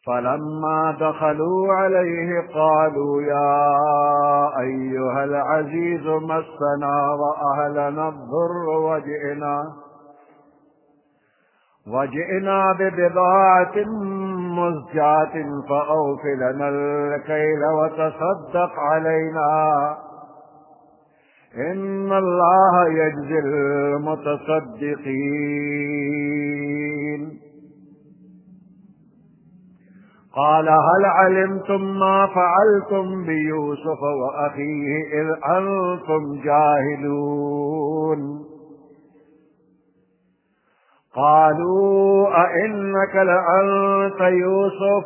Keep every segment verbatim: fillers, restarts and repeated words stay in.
فلما دخلوا عليه قالوا يا أيها العزيز مسنا وأهلنا الضر وجئنا وجئنا ببضاعة مزجاة فأوف لنا الكيل وتصدق علينا إن الله يجزي المتصدقين. قال هل علمتم ما فعلتم بيوسف وأخيه إذ أنتم جاهلون؟ قالوا أئنك لأنت يوسف؟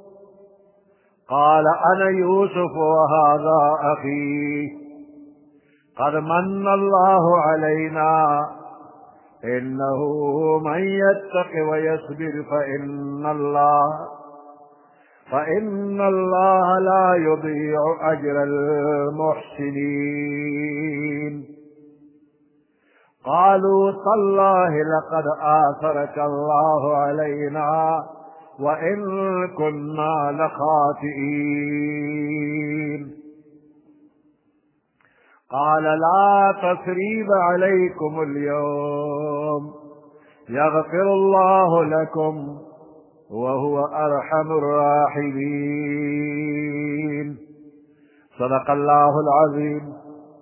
قال أنا يوسف وهذا أخي قد من الله علينا إنه من يتق ويصبر فإن الله فإن الله لا يضيع أجر المحسنين. قالوا تالله لقد آثرك الله علينا وإن كنا لخاطئين. قال لا تثريب عليكم اليوم يغفر الله لكم وهو أرحم الراحمين. صدق الله العظيم.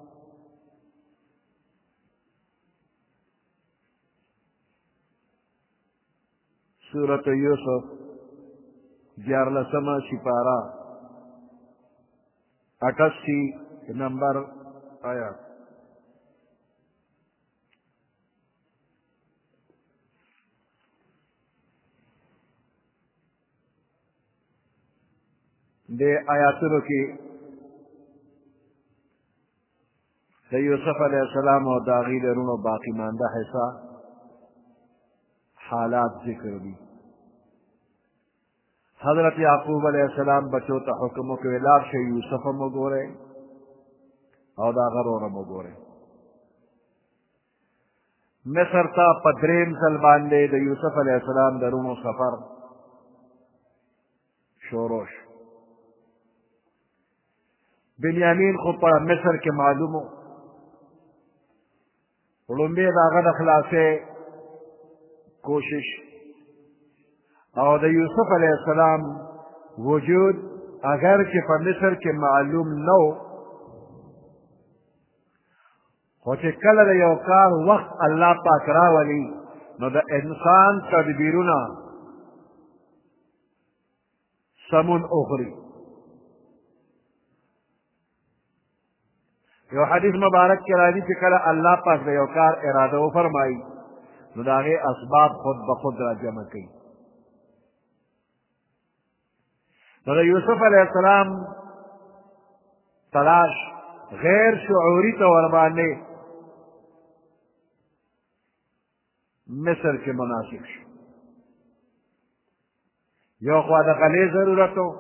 سورة یوسف گیارلسمہ سپارہ اٹھاسی نمبر آیات. دے آیاتونو کی د یوسف علیہ السلام او داغی درونو باقی مانده حصہ حالات ذکر دی. حضرت یعقوب علیہ السلام بچو ته حکم وکړ لاړ شئ یوسف هم وګورئ او د هغه ورور هم وګورئ. مصر ته په درېیم ځل باندې د یوسف علیہ السلام درونو سفر شروع شو. بنیامین خو په مصر کې معلوم و، لومبی د هغه د خلاصې کوشش او د یوسف علیہ السلام وجود اگر چې په مصر کې معلوم نه و، خو چې کله د یو کار وخت الله پاک راولي نو د انسان تدبیرونه سمون اخري. یو حدیث مبارک کې راځي چې کله الله پاک د یو کار اراده وفرمایي نو د هغې اسباب خود به خود را جمع کوي. نو د یوسف علیہ السلام تلاش غیر شعوری طور باندې مصر کې مناسب شو. یو خوا د غلې ضرورت و،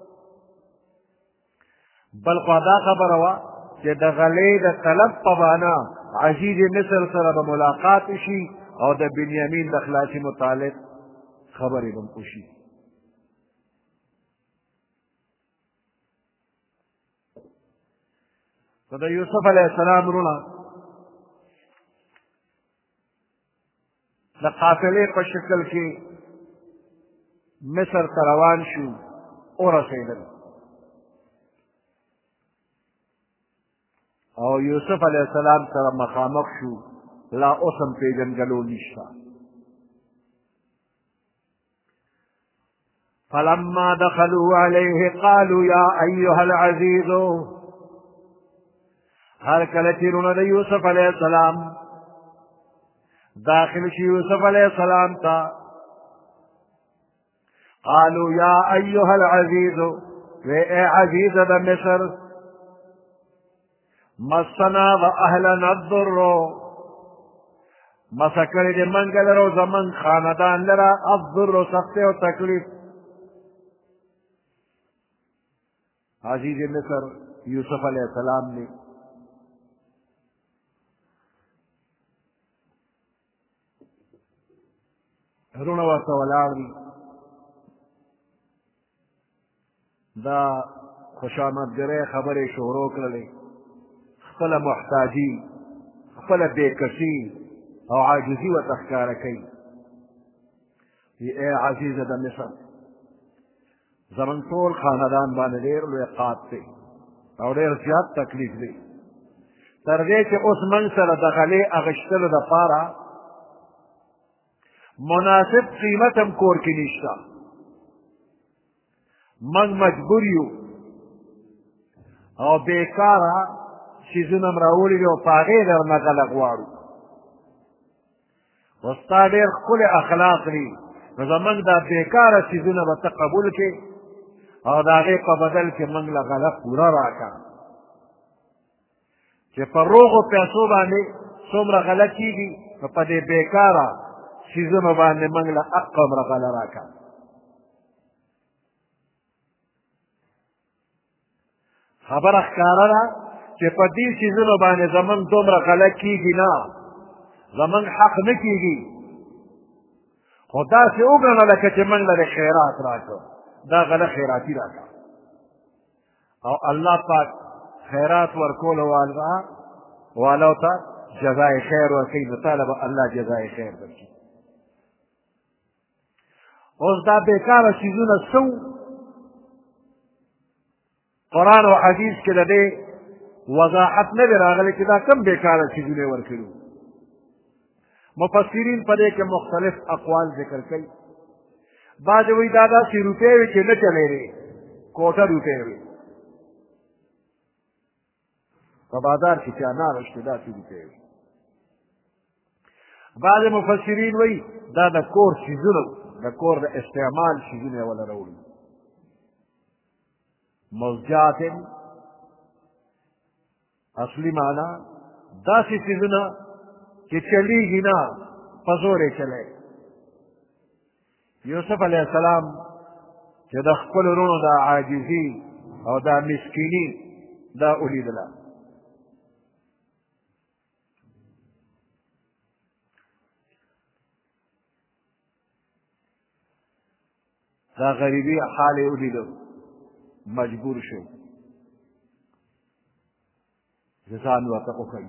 بل خوا دا خبره وه چې د غلې د طلب په معنا عزیز مصر سره به ملاقات وشي او د بنیامین د خلاصي متعلق خبرې به وشي. نو د یوسف علیہ السلام وروڼه د قافلې په شکل کې مصر ته روان شو، ورسېدل او یوسف علیہ السلام سره مخامخ شو. لا اوس هم پېژنګلو نشته. فلما دخلوا عليه قالوا يا أيها العزيز، هر کله چې وروڼه د یوسف علیہ السلام داخل شي یوسف علیہ السلام ته، قالوا يا أيها العزيز، وی اے عزیز د مصر، مسنا و اهلنا الضر، مسکر د منګ لرو زمن خاندان لرا الضر سخت او تکلیف. عزیز مصر یوسف علیہ السلام نے رونه ورته ولاړ دي. دا خوشامدګرۍ خبرې شروع کړلې، خپله محتاجي، خپله بېکسي او عاجزي ورته ښکاره کوي. ای عزیزه د مصر، زمونږ ټول خاندان باندې ډېر لوی قات دی او ډېر زیات تکلیف دی، تر دې چې اوس موږ سره د غلې اخیستلو دپاره مناسب قیمت هم کور کې نشته. موږ مجبور یو او بېکاره څیزونه م راوړي دي او په هغې درنه غله غواړو. خو ستا ډېر ښکلي اخلاق دي، نو زموږ دا بېکاره څیزونه به ته قبول کړې او د هغې په بدل کې موږ له غله پوره راکړه، چې په روغو پیسو باندې څومره غله کېږي، نو په دې بېکاره څیزونو باندې موږ له حقه هومره غله راکړه. خبره ښکاره ده چې په دې څیزونو باندې زموږ دومره غله کېږي نه، زموږ حق نه کېږي، خو داسې وګڼه لکه چې موږ له خیرات راکړو، دا غله خیراتي راکړه. او الله پاک خیرات ورکولو والو ته جزای خیر ورکوي، نو تاله به الله جزای خیر درکړي. اوس دا بېکاره څیزونه څه قرآن او حدیث کې د دې وضاحت نه دی راغلی چې دا کم بېکاره څیزونه یې ورکړي. مفسرین په دې کې مختلف اقوال ذکر کوي. بعضې وایي دا داسې روپۍ وې چې نه چلېدې، کوټه روپۍ وې، په بازار کې چې انار شته داسې روپۍ وې. بعضې مفسرین وایي دا د کور څیزونه، د کور د استعمال څیزونه یې وله راوړي. مزجات اصلي معنا داسې څیزونه چې چلیږي نه، په زور یې چلی. یوسف علیه السلام چې د خپلو وروڼو دا عاجزي او دا مسکیني دا ولیدله، دا غریبي حال یې ولیدو، مجبور شو چې ځان ورته وښیي.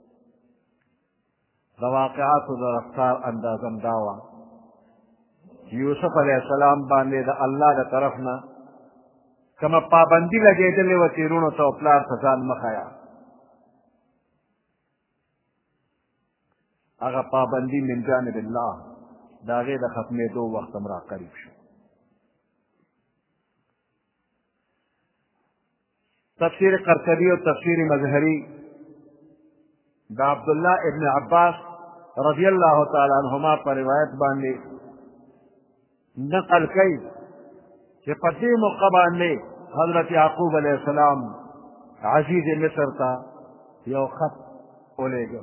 د واقعاتو د رفتار اندازم دا وه چې یوسف علیه السلام باندې د الله د طرف نه کومه پابندي لګېدلې وه چې وروڼو ته او پلار ته ځان مه ښیه، هغه پابندي من جانب الله د هغې د ختمېدو وخت هم را قریب شو. تفسیر قرطبی او تفسیر مظهری د عبدالله ابن عباس رضی الله تعالی عنهما په روایت باندې نقل کوي چې په دې موقع باندې حضرت یعقوب علیه السلام عزیز مصر ته یو خط ولېږه.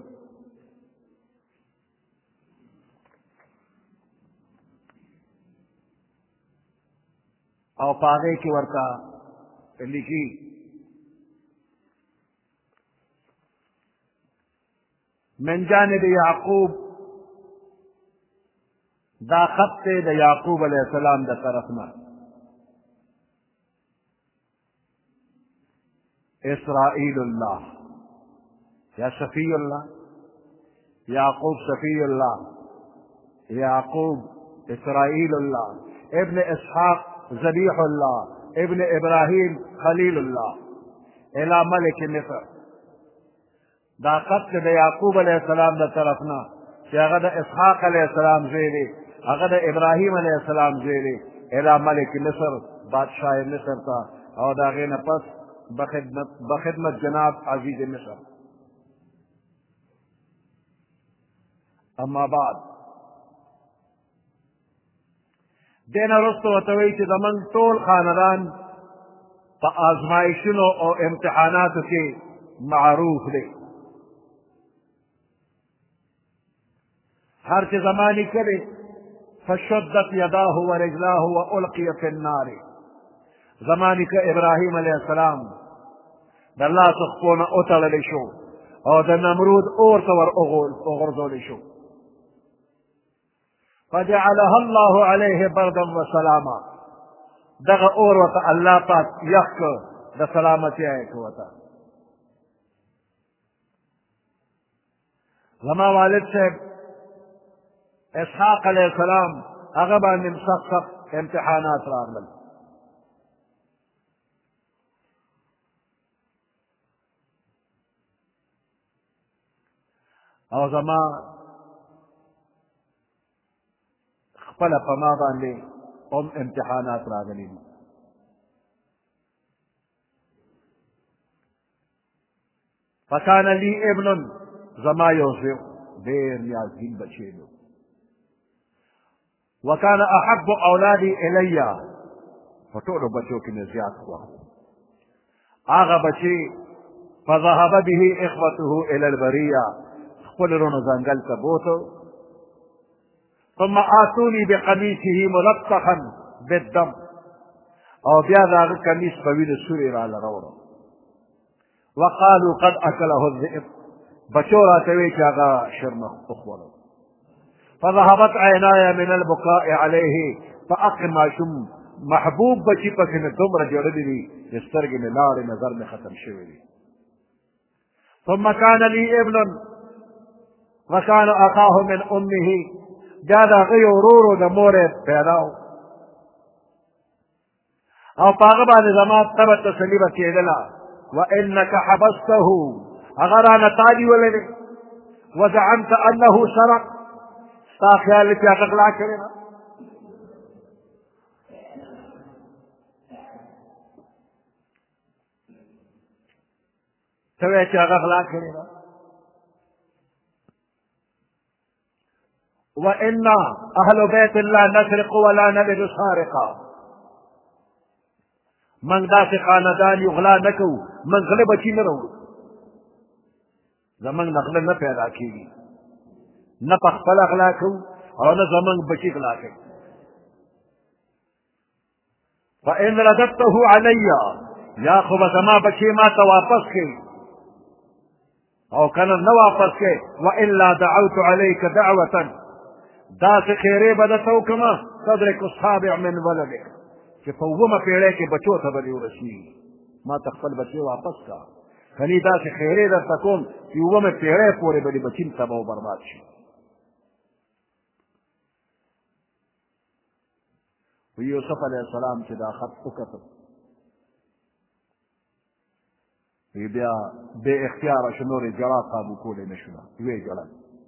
او په هغې کې ورته لیکي من جانب یعقوب، دا خط دی د یعقوب علیه السلام د طرف نه، اسرائیل الله یا صفی الله، یعقوب صفی الله، یعقوب اسرائیل الله، ابن اسحاق ذبیح الله، ابن ابراهیم خلیل الله، الی ملک مصر. دا خط د یعقوب علیه السلام د طرف نه چې هغه د اسحاق علیه السلام زوی دی، هغه د ابراهیم علیه السلام زوی دی، الی ملک مصر، بادشاہ مصر ته، او د هغې نه پس بخدمت جناب عزیز مصر. اما بعد دې نه وروسته ورته وایي چې زموږ ټول خاندان په آزمایشونو او امتحاناتو کې معروف دی. هر چې زمانی کړي فشدت یداه و رجلاه و القی فی النار، زمانی که ابراهیم علیه السلام د لاسو خپو نه وتړلی شو او د نمرود اور ته ور وغورځولی شو. فجعلها الله علیه بردا و سلاما، دغه اور ورته الله پاک یخ کړ د سلامتیا یې کړ ورته. زما والد صاحب اسحاق علیه السلام هغه باندې سخت سخت امتحانات راغلل. او زما خپله په ما باندې هم امتحانات راغلي دي. فکان لی ابن زما یو زوی ډېر نیازبین بچی و. وکان احب اولادي الی په ټولو بچو کې مې زیات خوښ و. هغه بچی فذهب به اخوته الى البریه خپل رونو ځنګل ته بوتو. ثم آتوني بقميصه ملطخا بالدم او بیا د هغه کمیس په وینو سورې راله راوړو. وقالوا قد اكله الذئب بچو راته وی چې هغه شرمخ وخوړو. فذهبت عیناي من البكاء عليه فاق ماشوم محبوب بچی پکې مې دومره جوړلي دي چې سترګې مې لاړې نظر مې ختم شوی دی. ثم كان لي ابن وكان اخاه من امه بیا د هغه یو ورور و د مورې پیدا و او په هغه باندې زما طبع تسلي به کېدله. وانک حبسته هغه رانه تا نیولی دی. وزعمت انه سرق ستا خیال دی چې هغه غلا کړې ده. ته وایې چې هغه غلا کړې ده. وإنا أهل بيت لا نسرق ولا نبد سارقا من داسې خاندان یو غلا نه کوو من غله بچي نه راوړو. زموږ نه غله نه پیدا کېږي نه په خپله غلا کوو او نه زموږ بچي غلا کوي. فإن رددته علي یا خو به زما بچي ما ته واپس کړي او کنه نه واپس کړي. وإلا دعوت عليك دعوة داسې خیرې به درته وکړمه تدرک السابع من ولدک چې په اوومه پېړۍ کې بچو ته به دې ورسېږي. ما ته خپل بچی واپس کا کني داسې خیرې درته کوم چې اوومه پېړۍ پورې به دې بچي تباه و برباد شي. یوسف علیه السلام چې دا خط وکتل بیا بې اختیاره شو نورې جړا قابو کولی نه شوله ویې جړل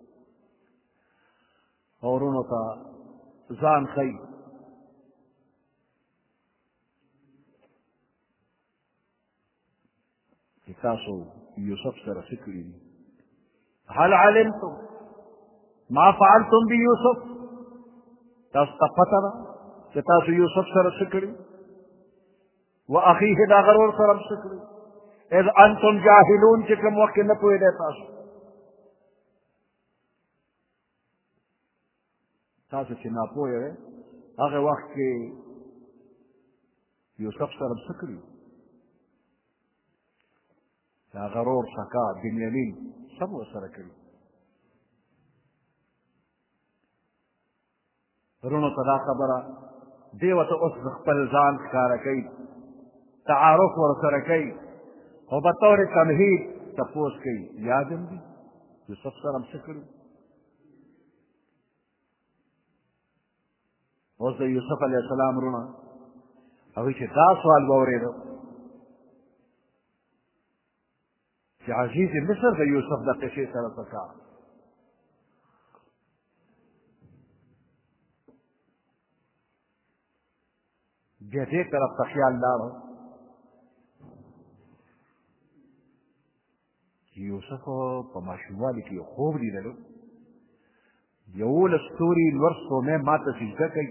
اورونو ته ځان ښیي. چې تاسو یوسف سره څه کړي دي. هل علمتم ما فعلتم بیوسف تاسو ته پته ده چې تاسو یوسف سره څه کړي. واخیه د هغه ورور سره هم څه کړي. اذ انتم جاهلون چې کوم وخت کې نه پوهېدی تاسو تاسو چې ناپوه یې هغه وخت کې یوسف سره څه کړي. د هغه ورور سکا بنیامین څه به ورسره کړي. ورونو ته دا خبره دې ورته اوس خپل ځان ښکاره کوي تعارف ورسره کوي او بطور تمهید تپوس کوي یاد هم دي یوسف سره هم څه کړي. اوس د یوسف علیه السلام رونه هغوی چې دا سوال واورېده چې عزیز مصر د یوسف د قصې سره څه کار. بیا دې طرف ته خیال لاړه چې یوسف په ماشوموالي کې یو خوب لیدلو یولس ستوري لوړ سپوږمۍ ما ته سجده کوي.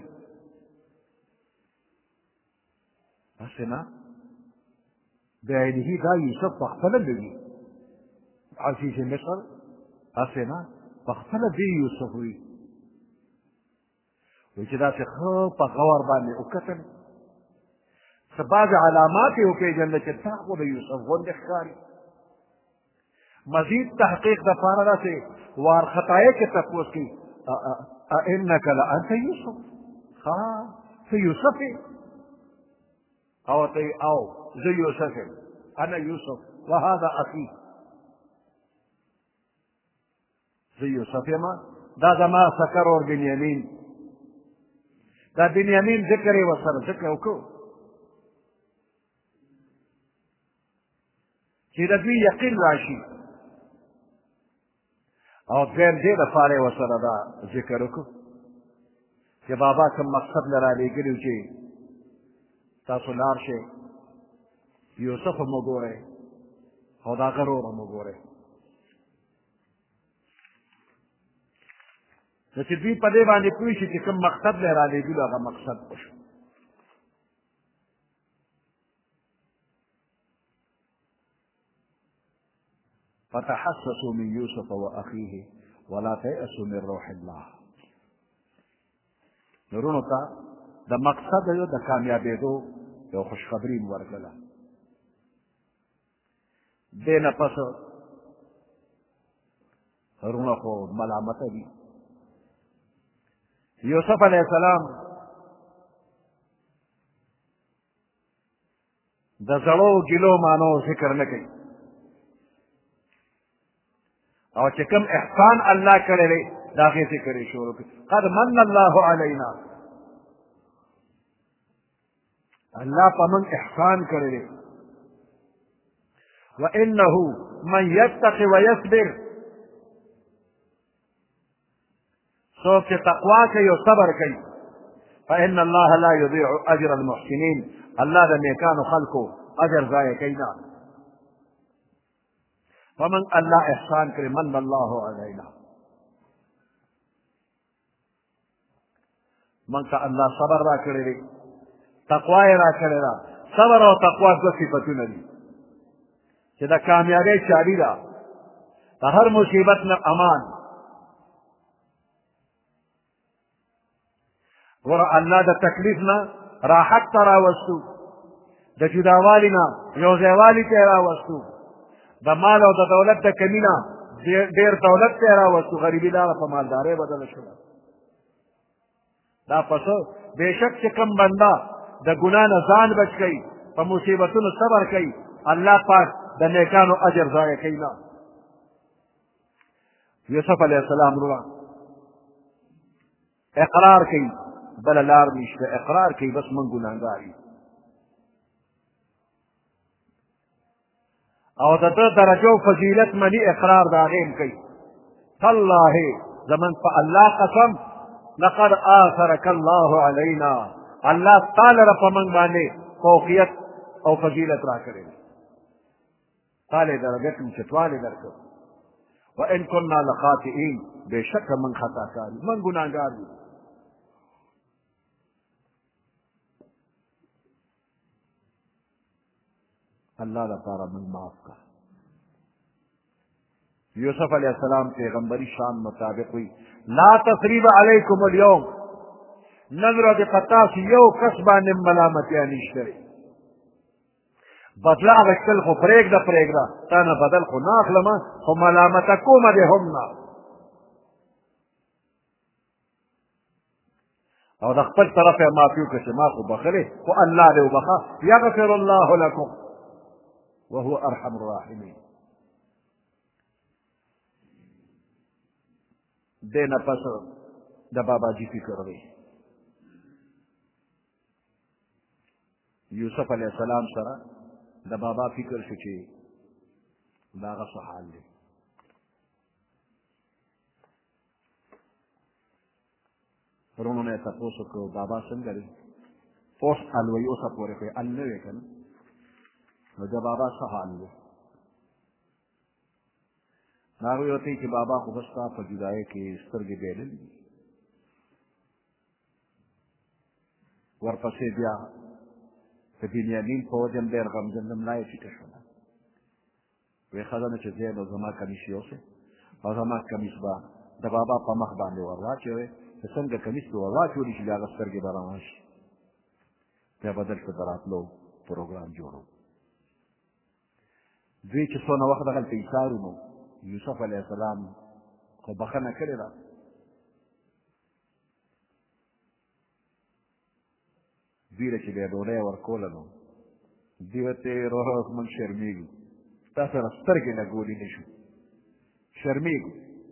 هسې نه بعینه دا یوسف په خپله لوي عزیز مصر هسې نه په خپله دې یوسف وي. وایي چې داسې ښه په غور باندې وکتل څه بعضې علامات یې وپېژندل چې دا خو د یوسف غوندې ښکاري. مزید تحقیق دپاره داسې وارخطایۍ کې تپوس کوي أئنك لأنت يوسف ها ته یوسف یې او ته او زه یوسف یم انا یوسف وهذا اخي زه یوسف یم دا زما سکر اور بنیامین دا بنیامین ذکر یې ورسره ذکر وکړو چې د دوی یقین راشي او دویم دې دپاره یې ورسره دا ذکر وکړو چې بابا کوم مقصد له رالېږلي و چې تاسو لاړ شئ یوسف هم وګورئ او د هغه رور هم وګورئ نو چې دوی په دې باندې پوه شي چې کوم مقصد له رالېږلو هغه مقصد وشو فتحسسوا من يوسف وأخيه ولا تيأسوا من روح الله نورونو ته د مقصد یو د کامیابېدو یو خوشخبري مو ورکړله دې نه پس وروڼه خو ملامته دي یوسف علیه السلام د زړو ګیلو مانو ذکر نه کوي او چې کوم احسان الله کړی دی د هغې ذکر یې شروع کړي قد من الله علینا الله په موږ احسان کړی دی وانه من یتق ویصبر څوک چې تقوا کوي او صبر کوي فان الله لا یضيع اجر المحسنین الله د نیکانو خلکو اجر ضایع کوي نه ومن الله احسان کړي من الله علینا من ته الله صبر را کړی دی تقوا یې را کړې ده صبر او تقوا دوه صفتونه دي چې د کامیابۍ چابي ده د هر مصیبت نه امان ګوره الله د تکلیف نه راحت ته راوستو د جداوالي نه یو ځایوالي ته یې راوستو د مال او د دولت د کمي نه ډېر دولت ته یې راوستو غریبي لاړه په مالدارۍ بدله شوه دا پس بېشک چې کوم بنده د ګناه نه ځان بچ کوي په مصیبتونو صبر کوي الله پاک د نیکانو اجر ضایع کوي نه یوسف علیه السلام وروڼه اقرار کوي بله لار نشته اقرار کوي بس من ګناهګار یو او د ده درجه او فضیلت مني اقرار د هغې هم کوي تالله زمن په الله قسم لقد آثرك الله علينا الله تعالی را په موږ باندې فوقیت او فضیلت را کړی دی تعالی درجه کې اوچتوالی درکړو وان كنا لخاطئین بېشکه موږ خطاکار یو موږ ګناهګار یو الله لپاره موږ معاف کړه یوسف علیہ السلام پیغمبری شان مطابق ہوئی لا تثریب علیکم اليوم نن ورځ په تاسو یو کس باندې ملامتیا نشته بدله اخیستل خو پرېږده پرېږده تا نه بدل خو نه اخلمه خو ملامته کومه دې هم نه او د خپل طرف یې معافي وکړه چې ما خو بخلې خو الله دې وبخه یغفر الله لکم وهو ارحم الراحمین دې نه پس د باباجي فکر دی یوسف علیہ السلام سره د بابا فکر شو چې دا هغه څه حال دی وروڼو نه یې تپوس وکړو بابا څنګه دی اوس الوی اوسه پورې خو یې ال نه وی که نه نو د بابا څه حال دی هغوی ورته وایي چې بابا خو بس ستا په جدایۍ کې سترګې بیللې دي ورپسې بیا د بنیامین په وجه هم ډېر غمجن ملا یې ټیټه شوله وایي ښه ده چې ځې نو زما کمیس یوسې او زما کمیس به د بابا په مخ باندې ور واچوې چې څنګه کمیس پې ور واچولي چې د هغه سترګې به روان شي بیا به دلته د راتلو پروګرام جوړو دوی چې څونه وخت دغلته ایثار نو یوسف علیه السلام خو بخښنه کړې ده دوی له چې بیا ډوډۍ ورکوله نو دی ورته روح موږ شرمېږو ستا سره سترګې لګولی نه شو شرمېږو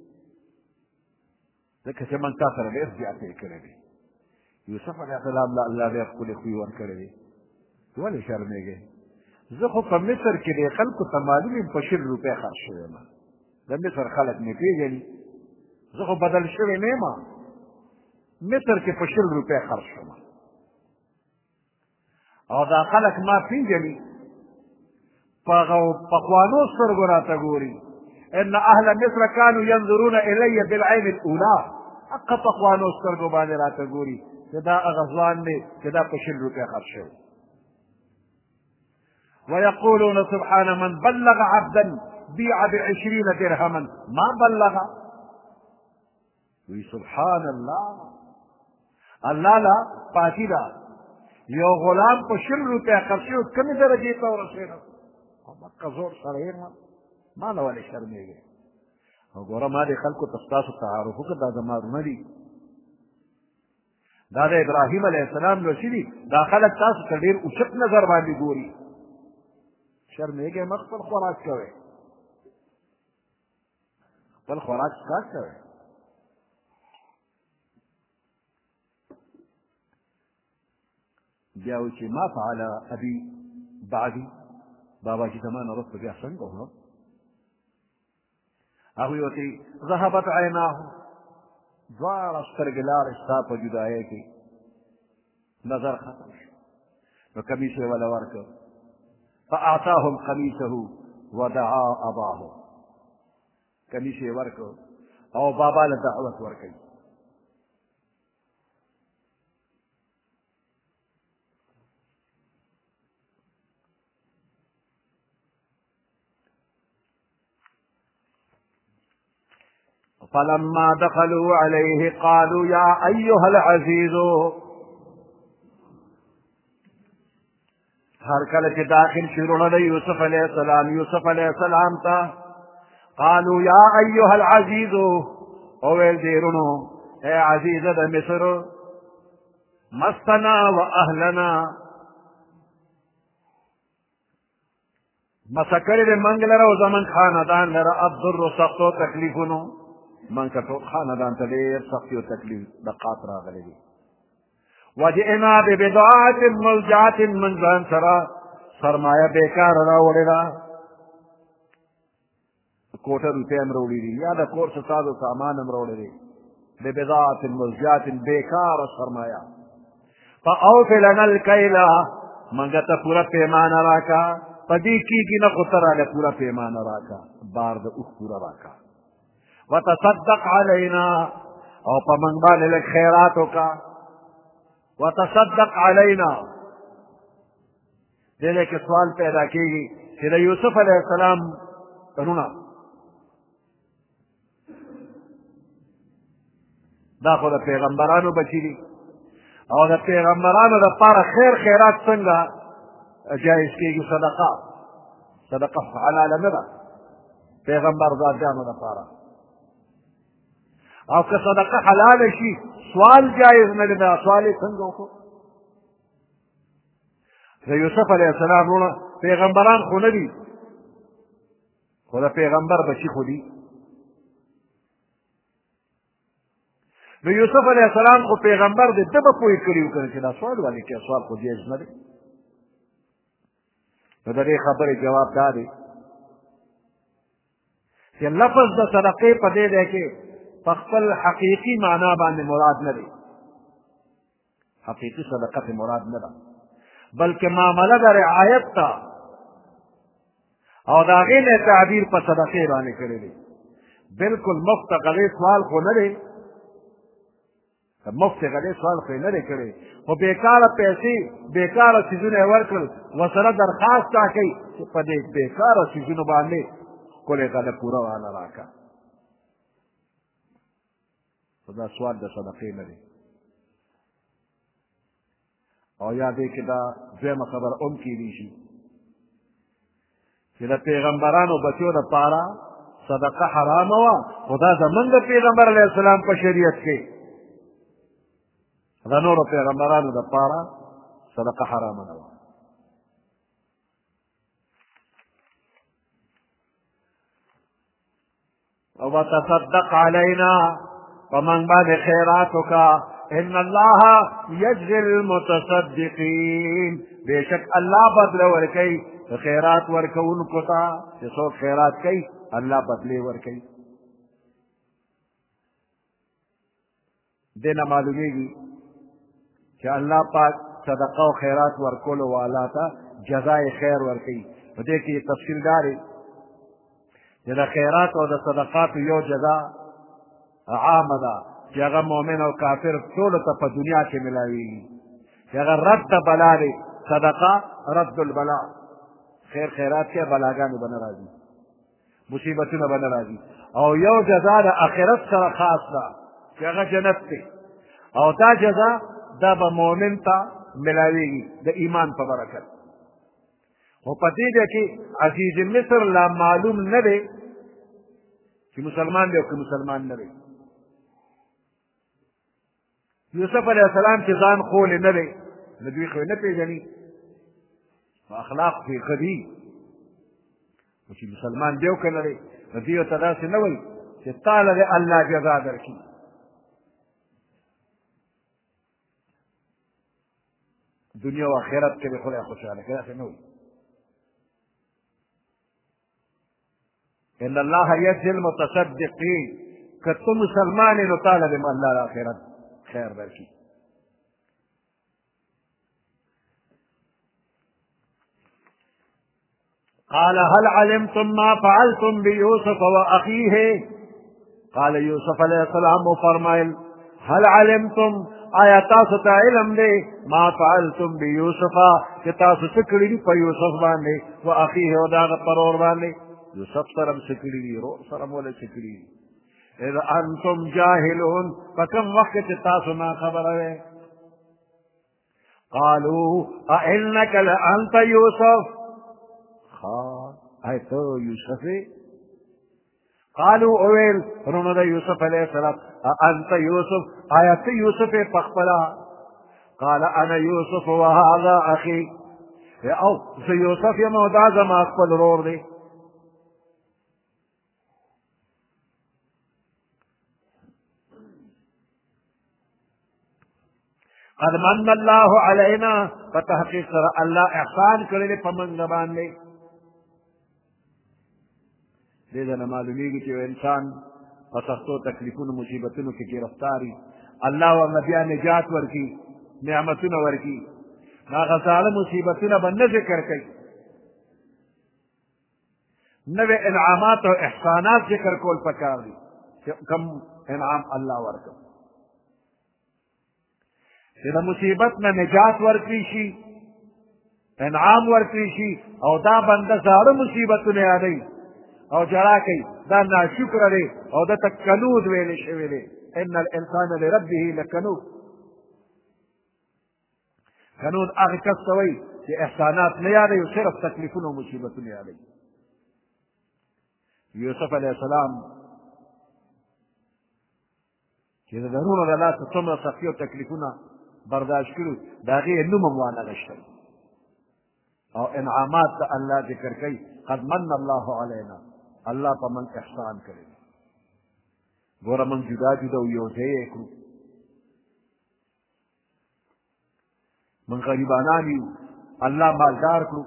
ځکه چې موږ تا سره ډېر زیاتی کړی دی یوسف علیه السلام له الله ډېر ښکلې خوی ورکړی دی ولې شرمېږې زه خو په مصر کې د خلکو ته معلوم یم په شل روپۍ خرڅ شوی یم د مصر خلک مې پېژني زه خو بدل شوی نه یم مصر کې په شل روپۍ خرڅ شوم او دا خلک ما پېژني په هغو پخوانو سترګو راته ګوري ان اهل مصر كانوا ينظرون الي بالعين الاولى حق پخوانو سترګو باندې راته ګوري چې دا هغه ځوان دی چې دا په شل روپۍ خرڅ شوی ويقولون سبحان من بلغ عبدا بيع بعشرين درهما ما بلغ وي سبحان الله الله لا پاکی دا یو غلام په شل روپۍ خرڅ شو کمې درجې ته ورسېده مکه زور سره یم ما نه ولې شرمېږې او ګوره ما دې خلکو ته ستاسو تعارف وکړه دا زما ورونه دي دا د ابراهیم علیه السلام لوشي دي دا خلک تاسو ته ډېر اوچت نظر باندې ګوري شرمېږې مه خپل خوراک کوئ خپل خوراک څښاک کوئ بیا و چې ما فعل ابي بعدي بابا چې زما نه وروسته بیا څنګه وکړم هغوی ورته ذهبت عیناه دواړه سترګې لاړې ستا په جدایۍ کې نظر ختم شو نو کمیس یې وله ورکړ فاعطاهم قمیصه ودعا اباه کمیس یې ورکړ او بابا له دعوت ورکوي فلما دخلوا عليه قالوا يا أيها العزيز هر کله چې داخل شروع د یوسف علیه السلام یوسف علیه السلام ته قالوا يا أيها العزيز او ویل دیرونو اے عزیز د مصر مسنا و اهلنا مسکر د منګ لره او زمن خاندان لره الضر سختو تکلیفونو من که ټول خاندان ته ډېر سختي او تکلیف دقات راغلی دي وجئنا ببضاعة ملجعة من ځان سره سرمایه بېکاره راوړې ده کوټه روپۍ هم راوړي دي یا د کور څه ساز و سامان هم راوړی دی ببضاعة ملجعة بېکاره سرمایه فاوف لنا الکیل منګه ته پوره پیمانه راکړه په دې کېږي نه خو ته راله پوره پیمانه راکړه بار د اوښ پوره راکړه وتصدق علينا او په موږ باندې لږ خیرات وکړه وتصدق علينا دې دې کې سوال پیدا کېږي چې د یوسف علیه السلام تنونه دا خو د پیغمبرانو بچي دي او د پیغمبرانو دپاره خیر خیرات څنګه جایز کېږي صدقه صدقه حلاله نه ده پیغمبر ذاتیانو دپاره او که صدقه حلال شي سوال جایز نه دی دا سوال یې څنګه وکړو د یوسف علیه السلام وروڼه پیغمبران خو نه دي خو د پیغمبر بچي خو دي د یوسف علیه السلام خو پیغمبر دی ده به پوه کړي و که نه چې دا سوال ولې کوې سوال خو جایز نه دی نو د دې خبرې جواب دا دی چې لفظ د صدقې په دې دی کې په خپل حقیقي معنا باندې مراد نه دی حقیقي صدقه مراد نه ده بلکې معامله د رعایت ته او د هغې نه تعبیر په صدقې باندې کړی دی بلکل مفت غلې سوال خو نه دی مفت غلې سوال خو یې نه دی کړی خو بېکاره پیسې بېکاره څیزونه یې ورکړل ورسره درخواست ټاکئ چې په دې بېکاره څیزونو باندې ښکلې غله پوره واله راکړه خو دا سوال د صدقې نه دی او یا دې کې دا دویمه خبره هم کیدی شي چې د پیغمبرانو بچو دپاره صدقه حرامه وه خو دا زموږ د پیغمبر علیه السلام په شریعت کې د نورو پیغمبرانو دپاره صدقه حرامه نه وه وتصدق علينا ومن بعد خيراتك ان الله يجزي المتصدقين بشك الله بدل ورکی خیرات ورکونکو تا چې څوک خیرات کوي الله بدلی ورکی دینه معلومیږي چې الله پاک صدقه او خیرات ورکولو والا ته جزای خیر ورکی په دې کې تفصیل داري چې د خیرات او د صدقاتو یو جزا عامه ده چې هغه مؤمن او کافر ټولو ته په دنیا کې ملاویږي چې هغه رد بلا دی صدقه رد البلا خیر خیرات کې بلاګانې به نه راځي مصیبتونه به نه راځي او یو جزا د آخرت سره خاص ده چې هغه جنت دی او دا جزا دا به مؤمن ته ملاویږي د ایمان په برکت خو په دې دی کې عزیز مصر لا معلوم نه دی چې مسلمان دی او که مسلمان نه دی یوسف علیه السلام چې ځان خولې نه دی نو دوی خو یې نه پېژني په اخلاق کې ښه دي خو چې مسلمان دی او که نه دی نو دوی ورته داسې نه وایي چې تا له دې الله جزا درکړي دنیا و آخرت کې به خدای خوشحاله کړي داسې نه وایي ان الله یجزي المتصدقین که ته مسلمان یې نو تا له دې الله د آخرت خیر درکړي قال هل علمتم ما فعلتم بيوسف واخيه قال يوسف علیہ السلام فرمائل هل علمتم آیا تاسو ته علم دی ما فعلتم بيوسف چې تاسو څه کړي دي په یوسف باندې و اخيه او د هغه پرور باندې یوسف سره هم څه کړي دي ورور سره هم ولې څه کړي دي اذا انتم جاهلون فكم وقت چې تاسو نا خبره وئ قالوا أئنك لأنت يوسف آئے تو یوسف قالوا اویل رونو دا یوسف علیہ السلام انت یوسف آیا تو یوسف پخپلا قال انا یوسف وهذا اخی او زه یوسف یم او دا زما خپل ورور دی قد من الله علینا فتحقیق سره الله احسان کړی په موږ باندې دې نه معلومیږي چې انسان په سختو تکلیفونو مصیبتونو کې ګرفتاري الله ورله بیا نجات ورکړي نعمتونه ورکړي هغه زاړه مصیبتونه به نه ذکر کوي نوې انعامات او احسانات ذکر کول پکار دي چې کوم انعام الله ورکړي چې د مصیبت نه نجات ورکړي شي انعام ورکړي شي او دا بنده زاړه مصیبتونه یادوي او جړا کوي دا ناشکره دی او دته کنود ویلې شوی دی ان الانسان لربه لکنود کنود هغه کس ته وایي چې احسانات نه یادوي او صرف تکلیفونه او مصیبتونه یادوي یوسف علیه السلام چې د درونو د لاسه څومره سختي او تکلیفونه برداشت کړو د هغې نوم هم وانغښتی او انعامات د الله ذکر کوي قد من الله علینا الله په من احسان کړی ګوره من جدا جدا او یو ځای یې کړو من غریبانان یو الله مالدار کړو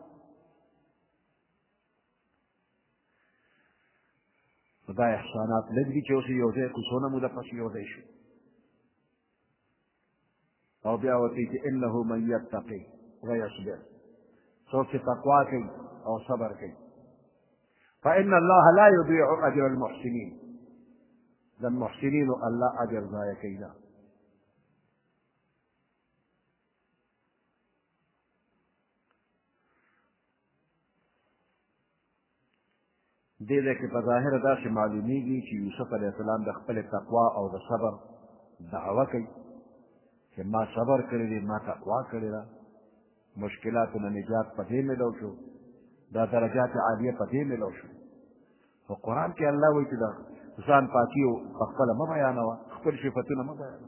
دا احسانات لږ دي چې اوس یو ځای کړو څونه موده پسې یو ځای شو او بیا ورته چې انه من یتقي ویصبر څوک چې تقوا کوي او صبر کوي فإن الله لا يضيع أجر المحسنين للمحسنين الله أجر ضایع کوي نه دې ځای کې په ظاهره داسې معلومیږي چې یوسف علیه السلام د خپلې تقوا او د صبر دعوه کوي چې ما صبر کړی دی ما تقوا کړې ده مشکلاتو نه نجات په دې ملو شو دا درجات عالیه په دې ملو شو په قرآن کې الله وایي چې دا ځان پاکي په خپله مه بیانوه خپل صفتونه مه بیانوه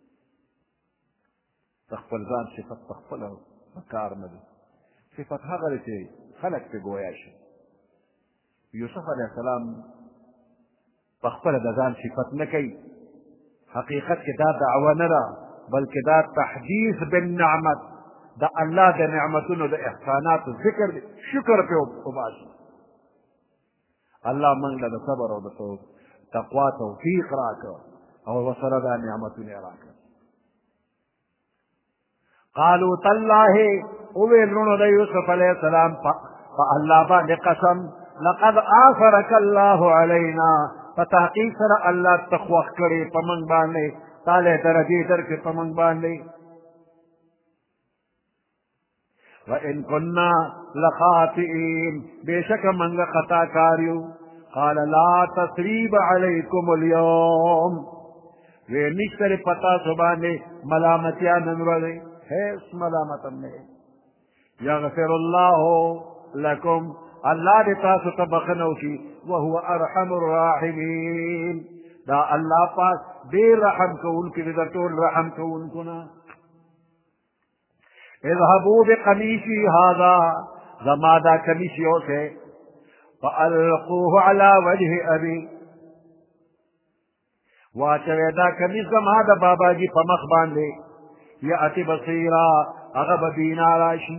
د خپل ځان صفت په خپله په کار نه دی صفت هغه دی چې خلک پرې ګویا شي یوسف علیه السلام په خپله د ځان صفت نه کوي حقیقت کې دا دعوه نه ده بلکې دا تحدیث بالنعمت د الله د نعمتونو د احساناتو ذکر دی شکر پرې وباسي الله موږ له د صبر او د تقوا توفیق راکړه او ورسره دا نعمتونه یې راکړه قالوا تالله وویل وروڼو د یوسف علیه السلام په الله باندې قسم لقد آثرك الله علينا فتحقیق سره الله ته خوښ کړې په موږ باندې تاله درجې درکړې په موږ باندې وإن كنا لخاطئين بشك من خطا کاریو قال لا تثريب عليكم اليوم ونشتر پتا سبحانه ملامتیا ننوری هیڅ ملامتم نه یغفر الله لكم الله دې تاسو ته بخنه وکړي وهو ارحم الراحمين دا الله پاک ډېر رحم کوونکی دی د ټول رحم کوونکو نه اذهبوا بقميصي هذا زما دا کمیس یوسه فالقوه على وجه ابي واچوي دا کمیس زما د بابا جي په مخ باندې یأتی بصیرا هغه به بینا راشي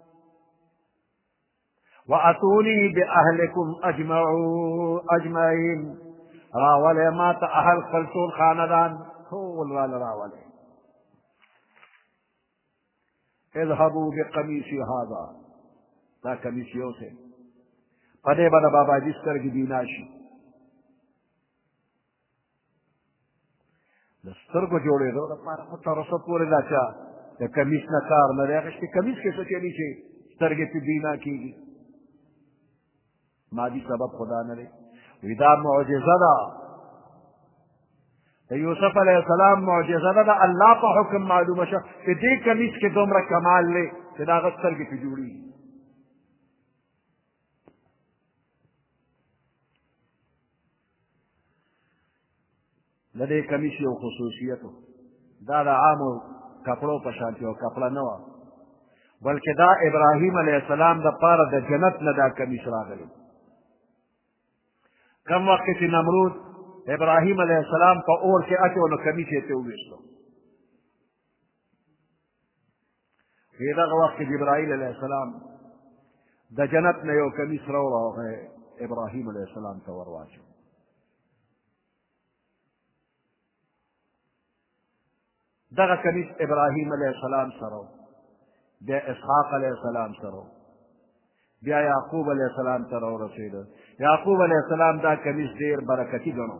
واتوني باهلكم اجمعين راولې ما ته اهل خپل ټول خاندان ټول والا راولې اذهبوا بقميصي هذا دا کمیس یوسه په دې باندې بابا جي سترګې بینا شي د سترګو جوړېدو لپاره خو تر اوسه پورې دا چا د کمیس نه کار نه دی اخیستی کمیس کې څه چلي چې سترګې پې بینا کېږي مادي سبب خدا نه دی وی دا معجزه ده د یوسف علیه السلام معجزه ده د الله په حکم معلومه شه چې دې کمیس کې دومره کمال دی چې د هغه سترګې پې جوړېږي د دې کمیس یو خصوصیت دا د عامو کپړو په شان یو کپړه نه وه بلکې دا ابراهیم علیه السلام دپاره د جنت نه دا کمیس راغلی کم وخت چې نمرود ابراهیم علیه السلام په اور کې اچو نو کمیس یې ترې وویستو وی دغه وخت کې جبرائیل علیه السلام د جنت نه یو کمیس راوړه هغه ابراهیم علیه السلام ته ور واچو دغه کمیس ابراهیم علیه السلام سره بیا اسحاق علیه السلام سره بیا یعقوب علیه السلام ته راورسېده یعقوب علیه السلام دا کمیس ډېر برکتي ګڼو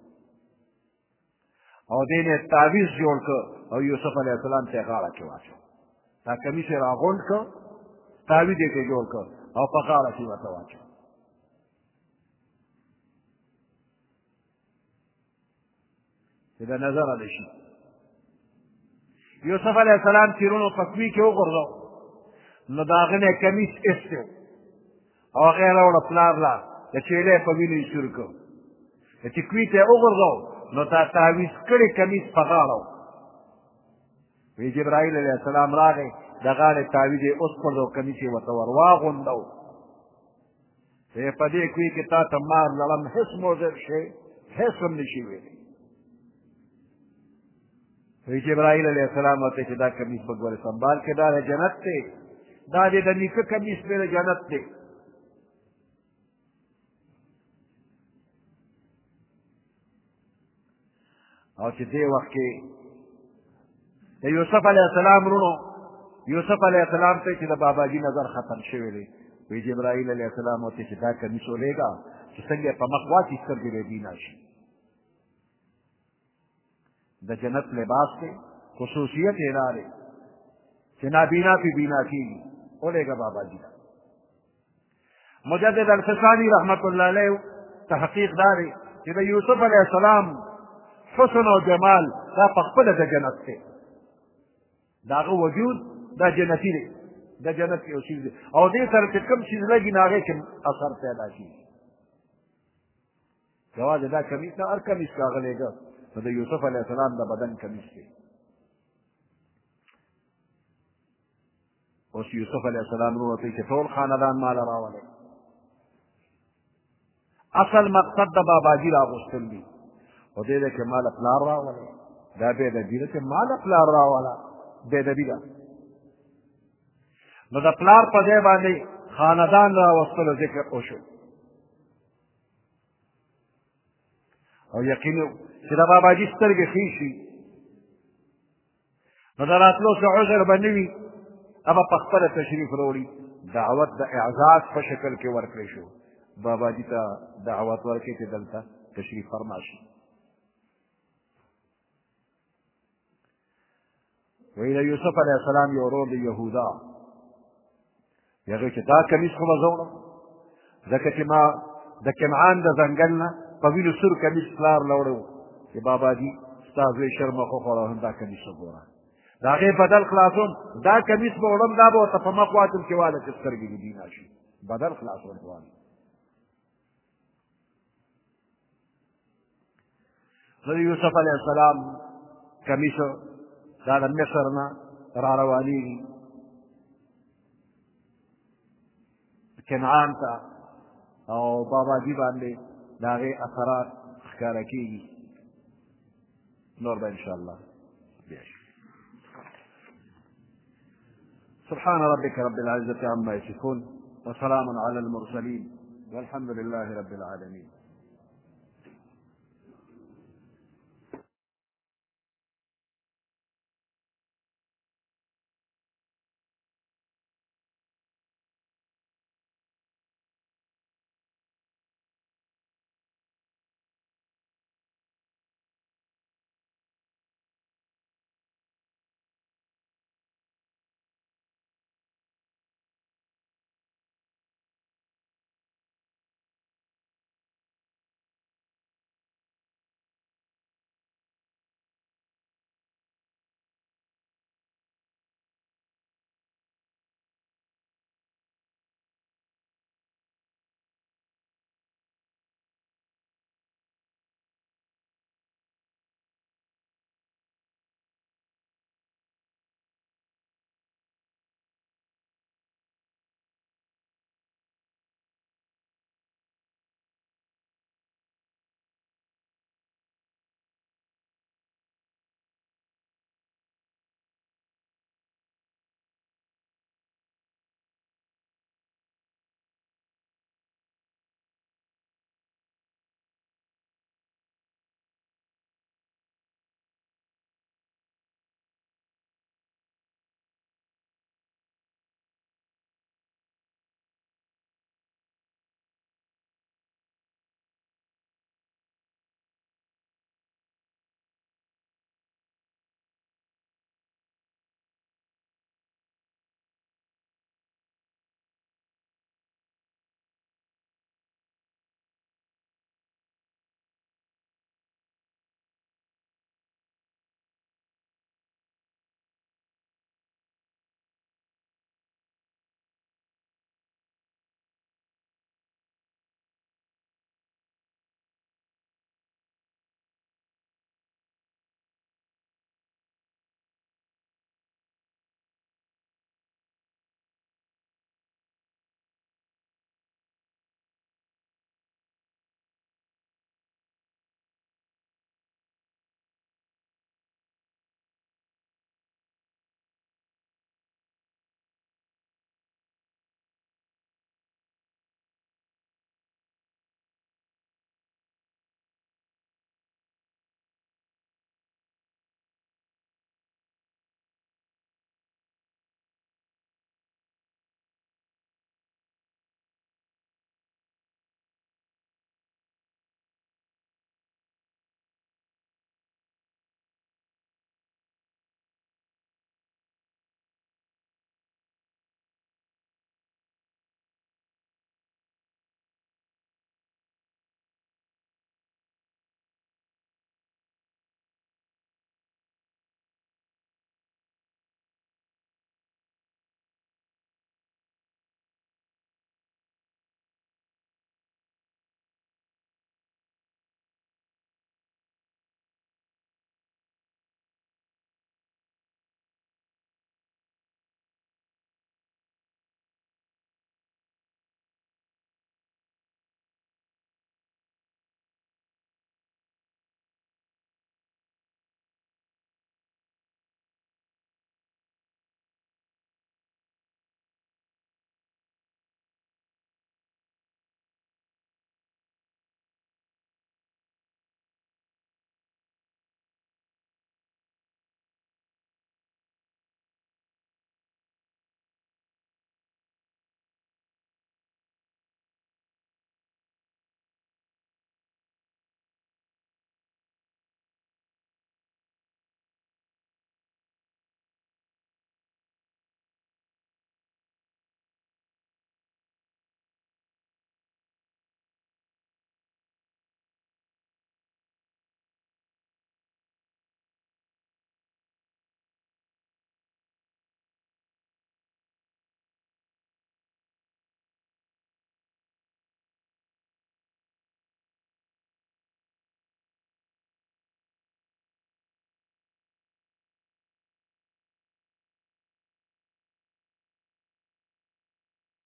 او دې نه تعویض جوړ کړ او یوسف علیه السلام ته یې غاړه کې واچو دا کمیس یې راغونډ کړ تعویض یې جوړ کړ او په غاړه کې ورته واچو چې د نظره دې شي یوسف علیه السلام تیرونو په کوي کې وغورځو نو د هغه نه کمیس ایستی او هغه یې راوړه پلار لا د چیلې په وینو یې سور کړ چې کوي ته یې وغورځو نو تا تعویض کړی کمیس په غاړه وی جبرائیل علیه السلام راغی د غاړې تعویض یې وسپړد او کمیس یې ورته ور واغونډو وی په دې کوي کې تا ته مار لړم هېڅ موضر شی هېڅ هم نشي ویلی وی جبرائیل علیه السلام ورته چې دا کمیس به ګوره سنبال کې دا د جنت دی دا دې د نیکه کمیس دی د جنت دی او چې دې وخت کې د یوسف علیه السلام وروڼو یوسف علیه السلام ته چې د باباجي نظر ختم شوی دی وی جبرائیل علیه السلام ورته چې دا کمیس ولېږه چې څنګه یې په مخ واچي سترګې به یې بینا شي د جنت لباس دی خصوصیت یې دا دی چې نابینا پې بینا کېږي ولېږه باباجي ته مجدد الفسانی رحمت الله علیه تحقیق دا دی چې د یوسف علیه السلام حسن او جمال دا په خپله د جنت دی د هغه وجود دا جنتي دی د جنت یو شیز دی او دې سره چې کوم شیز لګي نو هغې کې اثر پیدا کېږي یوازې دا کمیس نه هر کمیس که هغه لېږه نو د یوسف علیه السلام د بدن کمیس دی اوس یوسف علیه السلام وروته چې ټول خاندان ماله راولئ اصل مقصد د باباجي راغوستل دي او دې ده چې ماله پلار راوله دا بې ادبي ده چې ماله پلار راوله بې ادبي ده نو د پلار په ځای باندې خاندان راوستلو ذکر وشو او یقین چې د باباجي سترګې ښې شي نو د راتلو څه عذر به نه وي هغه په خپله تشریف راوړي دعوت د اعزاز په شکل کې ورکړی شو باباجي ته دعوت ورکړي چې دلته تشریف فرما شي وی د یوسف علیه السلام یو ورور د یهودا هغې چې دا کمیس خو به زه وړم ځکه چې ما د کنعان د ځنګل نه په وینو سور کمیس پلار له وړی و چې باباجي ستا زوی شرمخ وخوړه هم دا کمیس وګوره د هغې بدل خلاصوم دا کمیس به وړم دا به ورته په مخ واچم چې واله چې سترګې دې بینا شي بدل خلاصوم غواړم نو د یوسف علیه السلام کمیس دا د مصر نه را روانېږي کنعان ته او باباجي باندې د هغې اثرات ښکاره کېږي نور به انشاءالله بیا شي سبحان ربك رب العزة عما يصفون وسلام على المرسلين والحمد لله رب العالمين